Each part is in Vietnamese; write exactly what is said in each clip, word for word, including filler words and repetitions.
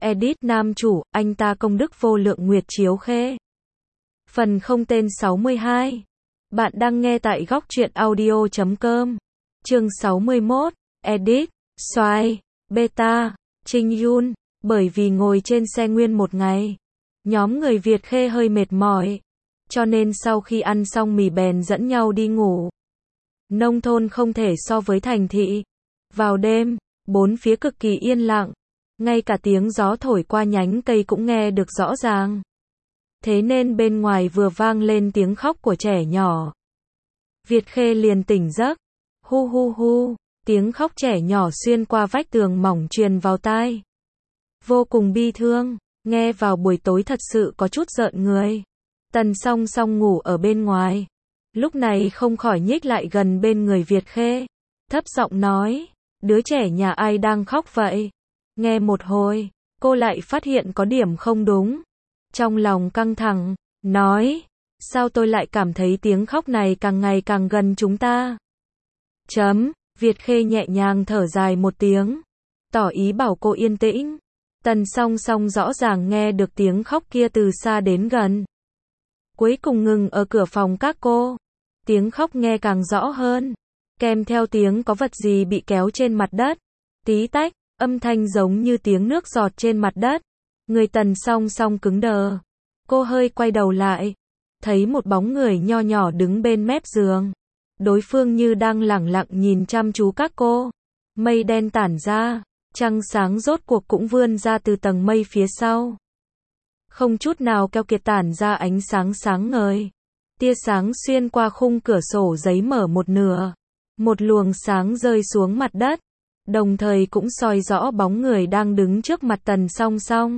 Edit nam chủ, anh ta công đức vô lượng Nguyệt Chiếu Khê. Phần không tên sáu mươi hai. Bạn đang nghe tại góc truyện audio chấm com. Chương sáu mươi mốt. Edit. Xoài. Beta. Trinh Yun. Bởi vì ngồi trên xe nguyên một ngày, nhóm người Việt Khê hơi mệt mỏi, cho nên sau khi ăn xong mì bèn dẫn nhau đi ngủ. Nông thôn không thể so với thành thị. Vào đêm, bốn phía cực kỳ yên lặng, ngay cả tiếng gió thổi qua nhánh cây cũng nghe được rõ ràng. Thế nên bên ngoài vừa vang lên tiếng khóc của trẻ nhỏ. Việt Khê liền tỉnh giấc. Hu hu hu, tiếng khóc trẻ nhỏ xuyên qua vách tường mỏng truyền vào tai. Vô cùng bi thương, nghe vào buổi tối thật sự có chút rợn người. Tần Song Song ngủ ở bên ngoài, lúc này không khỏi nhích lại gần bên người Việt Khê, thấp giọng nói, đứa trẻ nhà ai đang khóc vậy? Nghe một hồi, cô lại phát hiện có điểm không đúng. Trong lòng căng thẳng, nói, sao tôi lại cảm thấy tiếng khóc này càng ngày càng gần chúng ta? Chấm, Việt Khê nhẹ nhàng thở dài một tiếng, tỏ ý bảo cô yên tĩnh. Tần Song Song rõ ràng nghe được tiếng khóc kia từ xa đến gần. Cuối cùng ngừng ở cửa phòng các cô. Tiếng khóc nghe càng rõ hơn, kèm theo tiếng có vật gì bị kéo trên mặt đất. Tí tách, âm thanh giống như tiếng nước giọt trên mặt đất. Người Tần Song Song cứng đờ. Cô hơi quay đầu lại, thấy một bóng người nho nhỏ đứng bên mép giường. Đối phương như đang lẳng lặng nhìn chăm chú các cô. Mây đen tản ra, trăng sáng rốt cuộc cũng vươn ra từ tầng mây phía sau. Không chút nào keo kiệt tản ra ánh sáng sáng ngời. Tia sáng xuyên qua khung cửa sổ giấy mở một nửa. Một luồng sáng rơi xuống mặt đất, đồng thời cũng soi rõ bóng người đang đứng trước mặt Tần Song Song.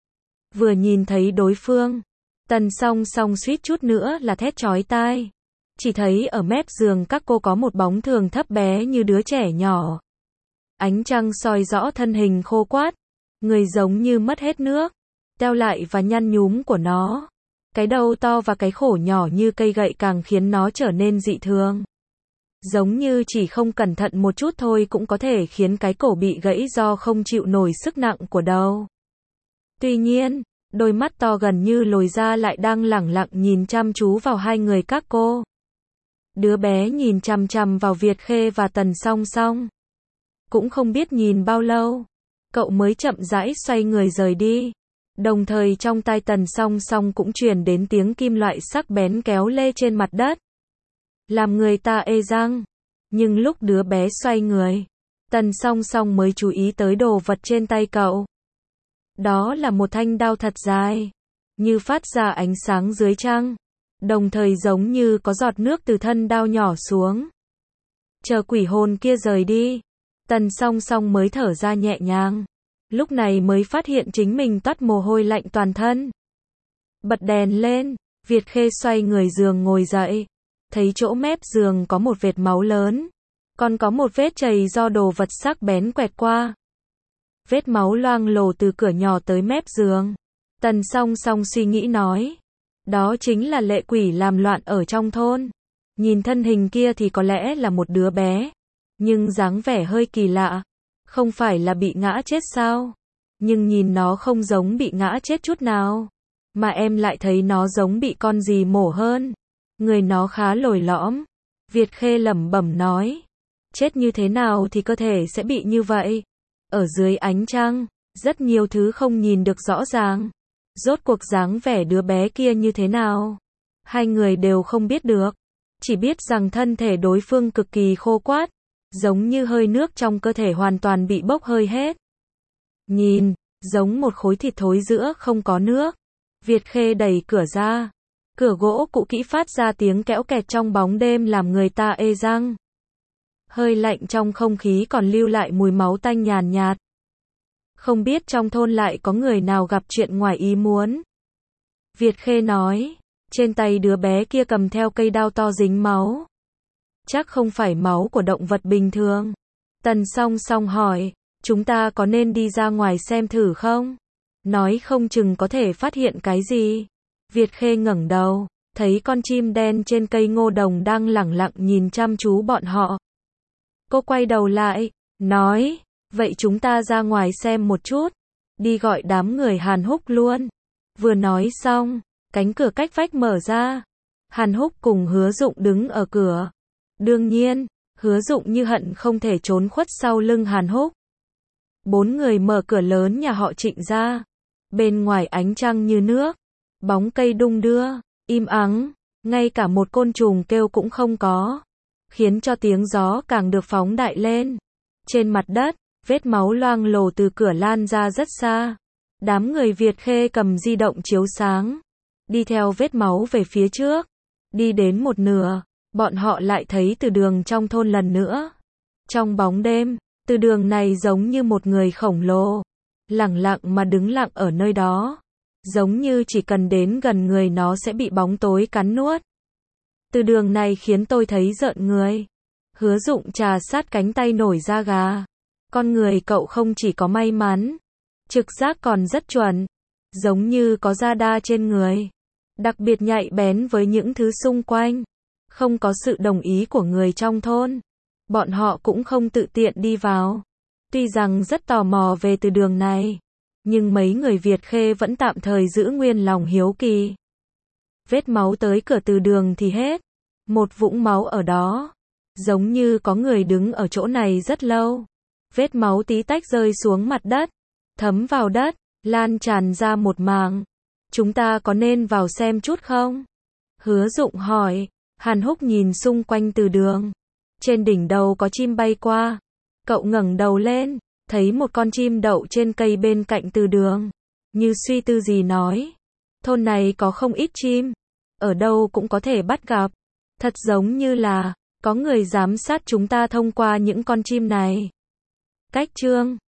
Vừa nhìn thấy đối phương, Tần Song Song suýt chút nữa là thét chói tai. Chỉ thấy ở mép giường các cô có một bóng thường thấp bé như đứa trẻ nhỏ. Ánh trăng soi rõ thân hình khô quắt, người giống như mất hết nước, teo lại và nhăn nhúm của nó. Cái đầu to và cái khổ nhỏ như cây gậy càng khiến nó trở nên dị thường. Giống như chỉ không cẩn thận một chút thôi cũng có thể khiến cái cổ bị gãy do không chịu nổi sức nặng của đầu. Tuy nhiên, đôi mắt to gần như lồi ra lại đang lẳng lặng nhìn chăm chú vào hai người các cô. Đứa bé nhìn chằm chằm vào Việt Khê và Tần Song Song. Cũng không biết nhìn bao lâu, cậu mới chậm rãi xoay người rời đi. Đồng thời trong tai Tần Song Song cũng truyền đến tiếng kim loại sắc bén kéo lê trên mặt đất, làm người ta ê răng. Nhưng lúc đứa bé xoay người, Tần Song Song mới chú ý tới đồ vật trên tay cậu. Đó là một thanh đao thật dài, như phát ra ánh sáng dưới trăng, đồng thời giống như có giọt nước từ thân đao nhỏ xuống. Chờ quỷ hồn kia rời đi, Tần Song Song mới thở ra nhẹ nhàng. Lúc này mới phát hiện chính mình toát mồ hôi lạnh toàn thân. Bật đèn lên, Việt Khê xoay người giường ngồi dậy, thấy chỗ mép giường có một vệt máu lớn, còn có một vết chày do đồ vật sắc bén quẹt qua. Vết máu loang lổ từ cửa nhỏ tới mép giường. Tần Song Song suy nghĩ nói, đó chính là lệ quỷ làm loạn ở trong thôn. Nhìn thân hình kia thì có lẽ là một đứa bé, nhưng dáng vẻ hơi kỳ lạ. Không phải là bị ngã chết sao? Nhưng nhìn nó không giống bị ngã chết chút nào, mà em lại thấy nó giống bị con gì mổ hơn. Người nó khá lồi lõm. Việt Khê lẩm bẩm nói, chết như thế nào thì cơ thể sẽ bị như vậy. Ở dưới ánh trăng, rất nhiều thứ không nhìn được rõ ràng. Rốt cuộc dáng vẻ đứa bé kia như thế nào? Hai người đều không biết được, chỉ biết rằng thân thể đối phương cực kỳ khô quắt, giống như hơi nước trong cơ thể hoàn toàn bị bốc hơi hết. Nhìn, giống một khối thịt thối giữa không có nước. Việt Khê đẩy cửa ra. Cửa gỗ cũ kỹ phát ra tiếng kéo kẹt trong bóng đêm làm người ta ê răng. Hơi lạnh trong không khí còn lưu lại mùi máu tanh nhàn nhạt. Không biết trong thôn lại có người nào gặp chuyện ngoài ý muốn. Việt Khê nói, trên tay đứa bé kia cầm theo cây đao to dính máu. Chắc không phải máu của động vật bình thường. Tần Song Song hỏi, chúng ta có nên đi ra ngoài xem thử không? Nói không chừng có thể phát hiện cái gì. Việt Khê ngẩng đầu, thấy con chim đen trên cây ngô đồng đang lẳng lặng nhìn chăm chú bọn họ. Cô quay đầu lại, nói, vậy chúng ta ra ngoài xem một chút. đi gọi đám người Hàn Húc luôn. Vừa nói xong, cánh cửa cách vách mở ra. Hàn Húc cùng Hứa Dụng đứng ở cửa. Đương nhiên, Hứa Dụng như hận không thể trốn khuất sau lưng Hàn Húc. Bốn người mở cửa lớn nhà họ Trịnh ra. Bên ngoài ánh trăng như nước, bóng cây đung đưa, im ắng, ngay cả một côn trùng kêu cũng không có, khiến cho tiếng gió càng được phóng đại lên. Trên mặt đất, vết máu loang lổ từ cửa lan ra rất xa. Đám người Việt Khê cầm di động chiếu sáng, đi theo vết máu về phía trước. Đi đến một nửa, bọn họ lại thấy Từ Đường trong thôn lần nữa. Trong bóng đêm, Từ Đường này giống như một người khổng lồ, lẳng lặng mà đứng lặng ở nơi đó, giống như chỉ cần đến gần người nó sẽ bị bóng tối cắn nuốt. Từ Đường này khiến tôi thấy rợn người. Hứa Dụng trà sát cánh tay nổi da gà. Con người cậu không chỉ có may mắn, trực giác còn rất chuẩn, giống như có radar trên người, đặc biệt nhạy bén với những thứ xung quanh. Không có sự đồng ý của người trong thôn, bọn họ cũng không tự tiện đi vào. Tuy rằng rất tò mò về Từ Đường này, nhưng mấy người Việt Khê vẫn tạm thời giữ nguyên lòng hiếu kỳ. Vết máu tới cửa Từ Đường thì hết. Một vũng máu ở đó, giống như có người đứng ở chỗ này rất lâu. Vết máu tí tách rơi xuống mặt đất, thấm vào đất, lan tràn ra một mảng. Chúng ta có nên vào xem chút không? Hứa Dụng hỏi. Hàn Húc nhìn xung quanh Từ Đường. Trên đỉnh đầu có chim bay qua. Cậu ngẩng đầu lên, thấy một con chim đậu trên cây bên cạnh Từ Đường. Như suy tư gì nói. Thôn này có không ít chim, ở đâu cũng có thể bắt gặp. Thật giống như là có người giám sát chúng ta thông qua những con chim này. Cách chương